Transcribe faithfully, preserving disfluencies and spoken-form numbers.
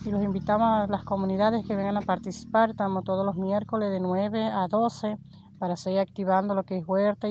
y los invitamos a las comunidades que vengan a participar. Estamos todos los miércoles de nueve a doce para seguir activando lo que es huerta